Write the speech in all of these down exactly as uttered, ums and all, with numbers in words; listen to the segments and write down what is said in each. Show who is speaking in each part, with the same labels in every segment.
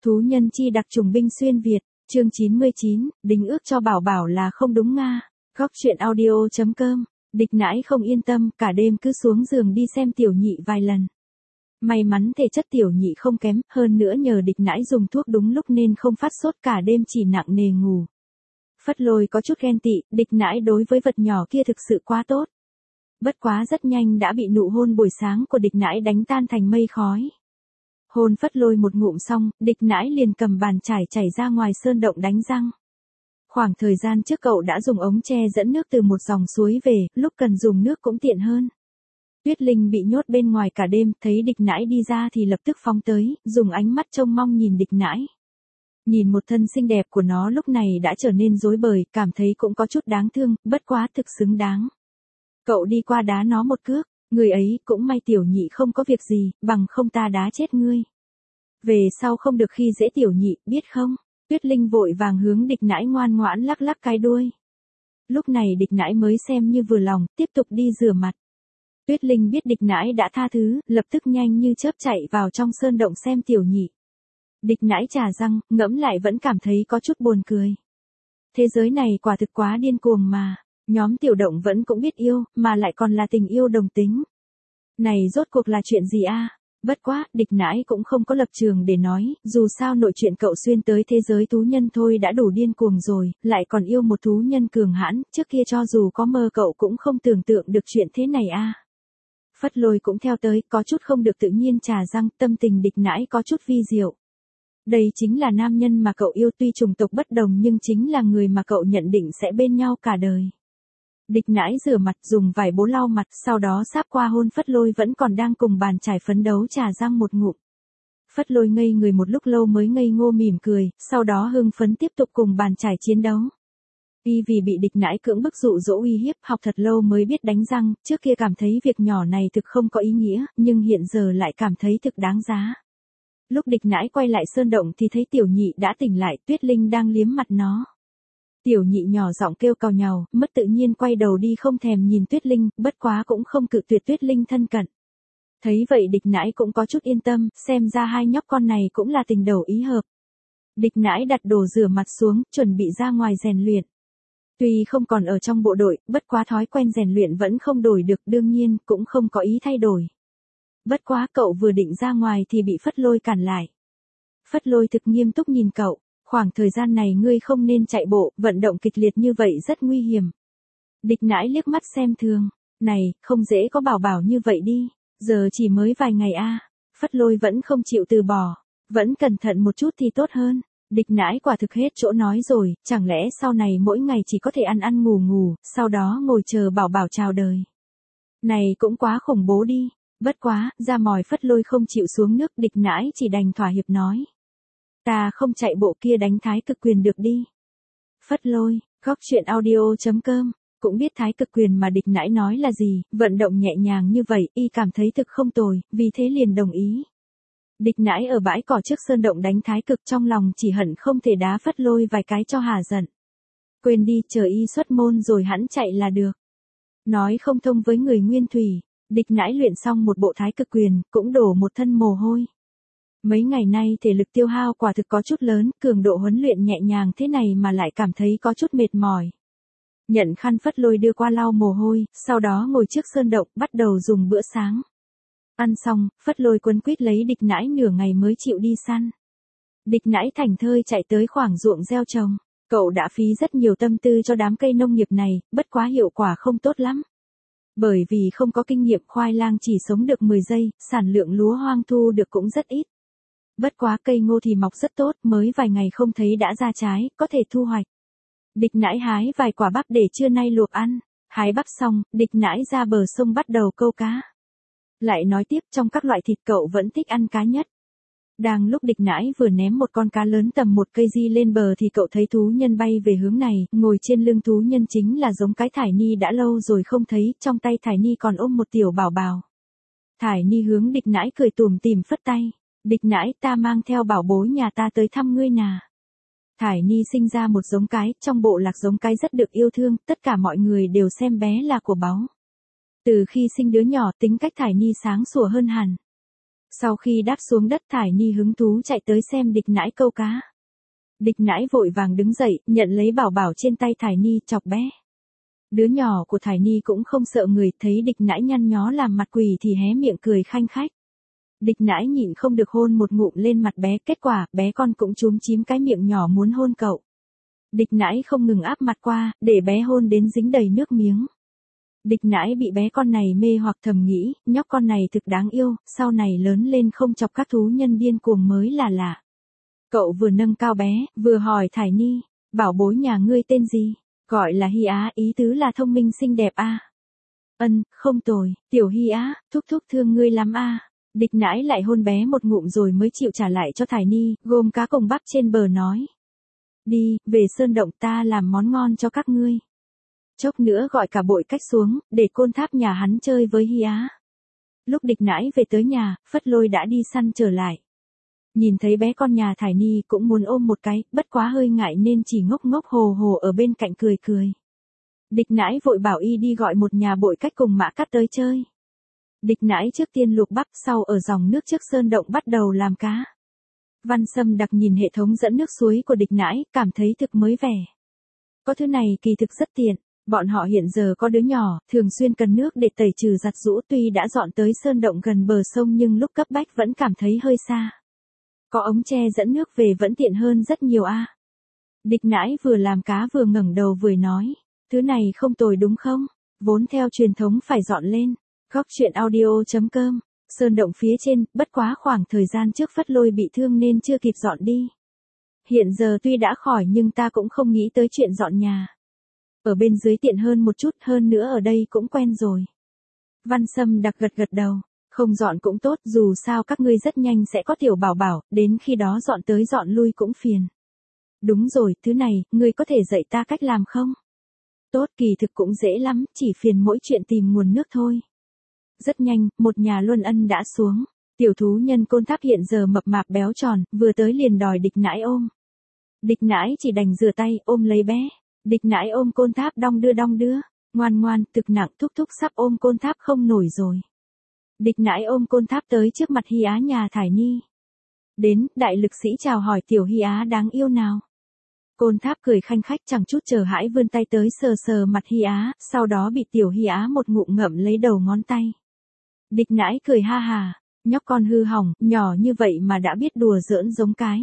Speaker 1: Thú nhân chi đặc trùng binh xuyên Việt, chương chín mươi chín, đính ước cho Bảo Bảo là không đúng Nga. Góc truyện audio chấm com, Địch Nãi không yên tâm, cả đêm cứ xuống giường đi xem tiểu nhị vài lần. May mắn thể chất tiểu nhị không kém, hơn nữa nhờ Địch Nãi dùng thuốc đúng lúc nên không phát sốt, cả đêm chỉ nặng nề ngủ. Phất Lôi có chút ghen tị, Địch Nãi đối với vật nhỏ kia thực sự quá tốt. Bất quá rất nhanh đã bị nụ hôn buổi sáng của Địch Nãi đánh tan thành mây khói. Hôn Phất Lôi một ngụm xong, Địch Nãi liền cầm bàn chải chảy ra ngoài sơn động đánh răng. Khoảng thời gian trước cậu đã dùng ống tre dẫn nước từ một dòng suối về, lúc cần dùng nước cũng tiện hơn. Tuyết Linh bị nhốt bên ngoài cả đêm, thấy Địch Nãi đi ra thì lập tức phóng tới, dùng ánh mắt trông mong nhìn Địch Nãi. Nhìn một thân xinh đẹp của nó lúc này đã trở nên rối bời, cảm thấy cũng có chút đáng thương, bất quá thực xứng đáng. Cậu đi qua đá nó một cước, người ấy cũng may tiểu nhị không có việc gì, bằng không ta đá chết ngươi. Về sau không được khi dễ tiểu nhị, biết không? Tuyết Linh vội vàng hướng Địch Nãi ngoan ngoãn lắc lắc cái đuôi. Lúc này Địch Nãi mới xem như vừa lòng, tiếp tục đi rửa mặt. Tuyết Linh biết Địch Nãi đã tha thứ, lập tức nhanh như chớp chạy vào trong sơn động xem tiểu nhị. Địch Nãi chà răng, ngẫm lại vẫn cảm thấy có chút buồn cười. Thế giới này quả thực quá điên cuồng mà. Nhóm tiểu động vẫn cũng biết yêu, mà lại còn là tình yêu đồng tính. Này rốt cuộc là chuyện gì a? Bất quá, Địch Nãi cũng không có lập trường để nói, dù sao nội chuyện cậu xuyên tới thế giới thú nhân thôi đã đủ điên cuồng rồi, lại còn yêu một thú nhân cường hãn, trước kia cho dù có mơ cậu cũng không tưởng tượng được chuyện thế này a. Phất Lôi cũng theo tới, có chút không được tự nhiên trà răng, tâm tình Địch Nãi có chút vi diệu. Đây chính là nam nhân mà cậu yêu, tuy chủng tộc bất đồng nhưng chính là người mà cậu nhận định sẽ bên nhau cả đời. Địch Nãi rửa mặt dùng vải bố lau mặt, sau đó sáp qua hôn Phất Lôi vẫn còn đang cùng bàn chải phấn đấu trà răng một ngụm. Phất Lôi ngây người một lúc lâu mới ngây ngô mỉm cười, sau đó hưng phấn tiếp tục cùng bàn chải chiến đấu. Y vì bị Địch Nãi cưỡng bức dụ dỗ uy hiếp, học thật lâu mới biết đánh răng, trước kia cảm thấy việc nhỏ này thực không có ý nghĩa, nhưng hiện giờ lại cảm thấy thực đáng giá. Lúc Địch Nãi quay lại sơn động thì thấy tiểu nhị đã tỉnh lại, Tuyết Linh đang liếm mặt nó. Tiểu nhị nhỏ giọng kêu cào nhàu, mất tự nhiên quay đầu đi không thèm nhìn Tuyết Linh, bất quá cũng không cự tuyệt Tuyết Linh thân cận. Thấy vậy Địch Nãi cũng có chút yên tâm, xem ra hai nhóc con này cũng là tình đầu ý hợp. Địch Nãi đặt đồ rửa mặt xuống, chuẩn bị ra ngoài rèn luyện. Tuy không còn ở trong bộ đội, bất quá thói quen rèn luyện vẫn không đổi được, đương nhiên cũng không có ý thay đổi. Bất quá cậu vừa định ra ngoài thì bị Phất Lôi cản lại. Phất Lôi thực nghiêm túc nhìn cậu. Khoảng thời gian này ngươi không nên chạy bộ, vận động kịch liệt như vậy rất nguy hiểm. Địch Nãi liếc mắt xem thường, này, không dễ có Bảo Bảo như vậy đi, giờ chỉ mới vài ngày a. Phất Lôi vẫn không chịu từ bỏ, vẫn cẩn thận một chút thì tốt hơn. Địch Nãi quả thực hết chỗ nói rồi, chẳng lẽ sau này mỗi ngày chỉ có thể ăn ăn ngủ ngủ, sau đó ngồi chờ Bảo Bảo chào đời. Này cũng quá khủng bố đi, bất quá, ra mòi Phất Lôi không chịu xuống nước, Địch Nãi chỉ đành thỏa hiệp nói. Ta không chạy bộ kia đánh thái cực quyền được đi. Phất Lôi, góc truyện audio chấm com, cũng biết thái cực quyền mà Địch Nãi nói là gì, vận động nhẹ nhàng như vậy, y cảm thấy thực không tồi, vì thế liền đồng ý. Địch Nãi ở bãi cỏ trước sơn động đánh thái cực, trong lòng chỉ hận không thể đá Phất Lôi vài cái cho hà giận. Quên đi, chờ y xuất môn rồi hẵng chạy là được. Nói không thông với người nguyên thủy, Địch Nãi luyện xong một bộ thái cực quyền, cũng đổ một thân mồ hôi. Mấy ngày nay thể lực tiêu hao quả thực có chút lớn, cường độ huấn luyện nhẹ nhàng thế này mà lại cảm thấy có chút mệt mỏi. Nhận khăn Phất Lôi đưa qua lau mồ hôi, sau đó ngồi trước sơn động, bắt đầu dùng bữa sáng. Ăn xong, Phất Lôi quấn quýt lấy Địch Nãi nửa ngày mới chịu đi săn. Địch Nãi thảnh thơi chạy tới khoảng ruộng gieo trồng, cậu đã phí rất nhiều tâm tư cho đám cây nông nghiệp này, bất quá hiệu quả không tốt lắm. Bởi vì không có kinh nghiệm, khoai lang chỉ sống được mười giây, sản lượng lúa hoang thu được cũng rất ít. Bất quá cây ngô thì mọc rất tốt, mới vài ngày không thấy đã ra trái, có thể thu hoạch. Địch Nãi hái vài quả bắp để trưa nay luộc ăn. Hái bắp xong, Địch Nãi ra bờ sông bắt đầu câu cá. Lại nói tiếp, trong các loại thịt cậu vẫn thích ăn cá nhất. Đang lúc Địch Nãi vừa ném một con cá lớn tầm một cây di lên bờ thì cậu thấy thú nhân bay về hướng này, ngồi trên lưng thú nhân chính là giống cái Thải Ni đã lâu rồi không thấy, trong tay Thải Ni còn ôm một tiểu bảo bảo. Thải Ni hướng Địch Nãi cười tủm tỉm phất tay. Địch Nãi, ta mang theo bảo bối nhà ta tới thăm ngươi nà. Thải Ni sinh ra một giống cái, trong bộ lạc giống cái rất được yêu thương, tất cả mọi người đều xem bé là của báu. Từ khi sinh đứa nhỏ tính cách Thải Ni sáng sủa hơn hẳn. Sau khi đáp xuống đất Thải Ni hứng thú chạy tới xem địch nãi câu cá. Địch nãi vội vàng đứng dậy, nhận lấy bảo bảo trên tay Thải Ni, chọc bé. Đứa nhỏ của Thải Ni cũng không sợ người, thấy địch nãi nhăn nhó làm mặt quỷ thì hé miệng cười khanh khách. Địch nãi nhịn không được hôn một ngụm lên mặt bé, kết quả, bé con cũng chúm chím cái miệng nhỏ muốn hôn cậu. Địch nãi không ngừng áp mặt qua, để bé hôn đến dính đầy nước miếng. Địch nãi bị bé con này mê hoặc thầm nghĩ, nhóc con này thực đáng yêu, sau này lớn lên không chọc các thú nhân điên cuồng mới là lạ. Cậu vừa nâng cao bé, vừa hỏi Thải Ni, bảo bối nhà ngươi tên gì? Gọi là Hi Á, ý tứ là thông minh xinh đẹp a. À? Ân, không tồi, tiểu Hi Á, thúc thúc thương ngươi lắm a. À? Địch nãi lại hôn bé một ngụm rồi mới chịu trả lại cho Thải Ni, gồm cá cùng bắp trên bờ nói. Đi, về sơn động ta làm món ngon cho các ngươi. Chốc nữa gọi cả bội cách xuống, để côn tháp nhà hắn chơi với Hi Á. Lúc địch nãi về tới nhà, Phất Lôi đã đi săn trở lại. Nhìn thấy bé con nhà Thải Ni cũng muốn ôm một cái, bất quá hơi ngại nên chỉ ngốc ngốc hồ hồ ở bên cạnh cười cười. Địch nãi vội bảo y đi gọi một nhà bội cách cùng Mã Cắt tới chơi. Địch nãi trước tiên luộc bắp, sau ở dòng nước trước sơn động bắt đầu làm cá. Văn Sâm đặc nhìn hệ thống dẫn nước suối của địch nãi, cảm thấy thực mới vẻ. Có thứ này kỳ thực rất tiện, bọn họ hiện giờ có đứa nhỏ, thường xuyên cần nước để tẩy trừ giặt giũ, tuy đã dọn tới sơn động gần bờ sông nhưng lúc cấp bách vẫn cảm thấy hơi xa. Có ống tre dẫn nước về vẫn tiện hơn rất nhiều a. À. Địch nãi vừa làm cá vừa ngẩng đầu vừa nói, thứ này không tồi đúng không? Vốn theo truyền thống phải dọn lên. Góc truyện audio chấm com, sơn động phía trên, bất quá khoảng thời gian trước Phất Lôi bị thương nên chưa kịp dọn đi. Hiện giờ tuy đã khỏi nhưng ta cũng không nghĩ tới chuyện dọn nhà. Ở bên dưới tiện hơn một chút, hơn nữa ở đây cũng quen rồi. Văn Sâm đặc gật gật đầu, không dọn cũng tốt, dù sao các ngươi rất nhanh sẽ có tiểu bảo bảo, đến khi đó dọn tới dọn lui cũng phiền. Đúng rồi, thứ này, ngươi có thể dạy ta cách làm không? Tốt, kỳ thực cũng dễ lắm, chỉ phiền mỗi chuyện tìm nguồn nước thôi. Rất nhanh, một nhà Luân Ân đã xuống. Tiểu thú nhân côn tháp hiện giờ mập mạp béo tròn, vừa tới liền đòi địch nãi ôm. Địch nãi chỉ đành rửa tay, ôm lấy bé. Địch nãi ôm côn tháp đong đưa đong đưa. Ngoan ngoan, thực nặng, thúc thúc sắp ôm côn tháp không nổi rồi. Địch nãi ôm côn tháp tới trước mặt Hi Á nhà Thải Ni. Đến, đại lực sĩ chào hỏi tiểu Hi Á đáng yêu nào. Côn tháp cười khanh khách chẳng chút chờ hãi vươn tay tới sờ sờ mặt Hi Á, sau đó bị tiểu Hi Á một ngụm ngậm lấy đầu ngón tay. Địch nãi cười ha hà, nhóc con hư hỏng, nhỏ như vậy mà đã biết đùa giỡn giống cái.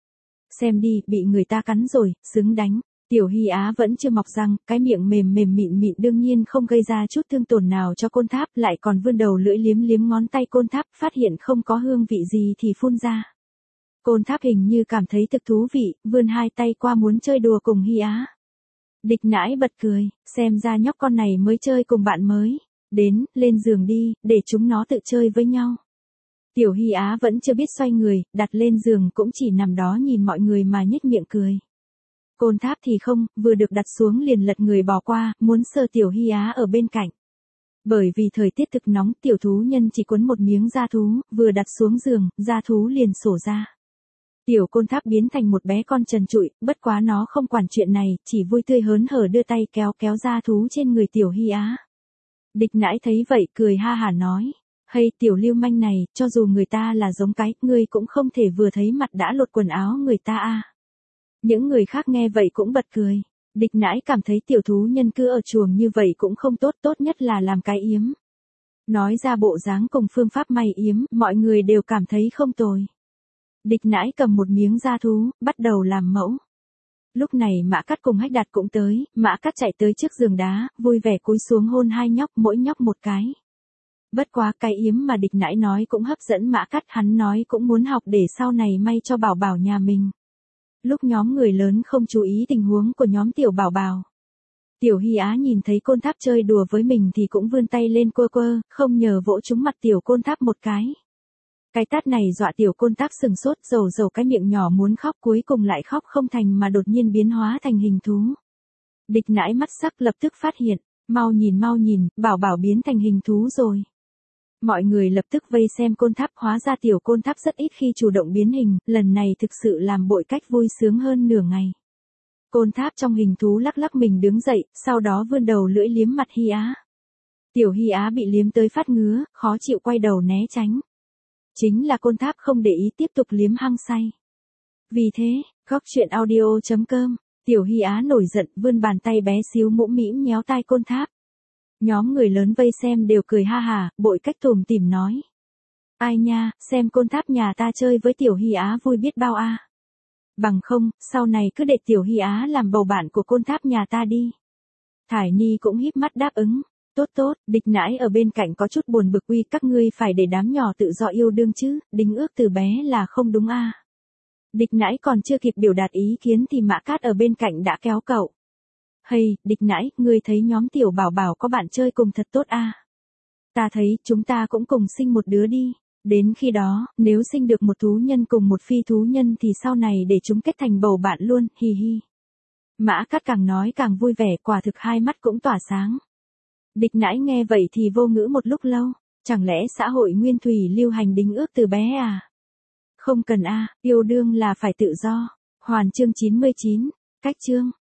Speaker 1: Xem đi, bị người ta cắn rồi, xứng đánh. Tiểu Hi Á vẫn chưa mọc răng, cái miệng mềm mềm mịn mịn đương nhiên không gây ra chút thương tổn nào cho côn tháp, lại còn vươn đầu lưỡi liếm liếm ngón tay côn tháp, phát hiện không có hương vị gì thì phun ra. Côn tháp hình như cảm thấy thực thú vị, vươn hai tay qua muốn chơi đùa cùng Hi Á. Địch nãi bật cười, xem ra nhóc con này mới chơi cùng bạn mới. Đến, lên giường đi, để chúng nó tự chơi với nhau. Tiểu Hi Á vẫn chưa biết xoay người, đặt lên giường cũng chỉ nằm đó nhìn mọi người mà nhếch miệng cười. Côn tháp thì không, vừa được đặt xuống liền lật người bò qua, muốn sờ tiểu Hi Á ở bên cạnh. Bởi vì thời tiết thực nóng, tiểu thú nhân chỉ quấn một miếng da thú, vừa đặt xuống giường, da thú liền sổ ra. Tiểu côn tháp biến thành một bé con trần trụi, bất quá nó không quản chuyện này, chỉ vui tươi hớn hở đưa tay kéo kéo da thú trên người tiểu Hi Á. Địch nãi thấy vậy cười ha hả nói, hay tiểu lưu manh này, cho dù người ta là giống cái, ngươi cũng không thể vừa thấy mặt đã lột quần áo người ta à. Những người khác nghe vậy cũng bật cười. Địch nãi cảm thấy tiểu thú nhân cứ ở chuồng như vậy cũng không tốt, tốt nhất là làm cái yếm. Nói ra bộ dáng cùng phương pháp may yếm, mọi người đều cảm thấy không tồi. Địch nãi cầm một miếng da thú, bắt đầu làm mẫu. Lúc này Mã Cắt cùng Hách Đạt cũng tới, Mã Cắt chạy tới trước giường đá, vui vẻ cúi xuống hôn hai nhóc, mỗi nhóc một cái. Bất quá cái yếm mà địch nãi nói cũng hấp dẫn Mã Cắt, hắn nói cũng muốn học để sau này may cho bảo bảo nhà mình. Lúc nhóm người lớn không chú ý tình huống của nhóm tiểu bảo bảo. Tiểu Hi Á nhìn thấy côn tháp chơi đùa với mình thì cũng vươn tay lên quơ quơ, không nhờ vỗ trúng mặt tiểu côn tháp một cái. Cái tát này dọa tiểu côn tháp sừng sốt, dầu dầu cái miệng nhỏ muốn khóc, cuối cùng lại khóc không thành mà đột nhiên biến hóa thành hình thú. Địch nãi mắt sắc lập tức phát hiện, mau nhìn mau nhìn, bảo bảo biến thành hình thú rồi. Mọi người lập tức vây xem côn tháp, hóa ra tiểu côn tháp rất ít khi chủ động biến hình, lần này thực sự làm bội cách vui sướng hơn nửa ngày. Côn tháp trong hình thú lắc lắc mình đứng dậy, sau đó vươn đầu lưỡi liếm mặt Hi Á. Tiểu Hi Á bị liếm tới phát ngứa, khó chịu quay đầu né tránh. Chính là Côn Tháp không để ý tiếp tục liếm hăng say. Vì thế, góc chuyện audio.com, Tiểu Hy Á nổi giận vươn bàn tay bé xíu mũm mĩm nhéo tai Côn Tháp. Nhóm người lớn vây xem đều cười ha hà, bội cách tủm tỉm nói. Ai nha, xem Côn Tháp nhà ta chơi với Tiểu Hy Á vui biết bao a. Bằng không, sau này cứ để Tiểu Hy Á làm bầu bạn của Côn Tháp nhà ta đi. Thải Ni cũng híp mắt đáp ứng. Tốt tốt, Địch Nãi ở bên cạnh có chút buồn bực uy các ngươi phải để đám nhỏ tự do yêu đương chứ, đính ước từ bé là không đúng a. Địch Nãi còn chưa kịp biểu đạt ý kiến thì Mã Cát ở bên cạnh đã kéo cậu. Hay, Địch Nãi, ngươi thấy nhóm Tiểu Bảo Bảo có bạn chơi cùng thật tốt a. Ta thấy, chúng ta cũng cùng sinh một đứa đi. Đến khi đó, nếu sinh được một thú nhân cùng một phi thú nhân thì sau này để chúng kết thành bầu bạn luôn, hi hi. Mã Cát càng nói càng vui vẻ, quả thực hai mắt cũng tỏa sáng. Địch Nãi nghe vậy thì vô ngữ một lúc lâu, chẳng lẽ xã hội nguyên thủy lưu hành đính ước từ bé à? Không cần a, yêu đương là phải tự do. Hoàn chương chín mươi chín, cách chương.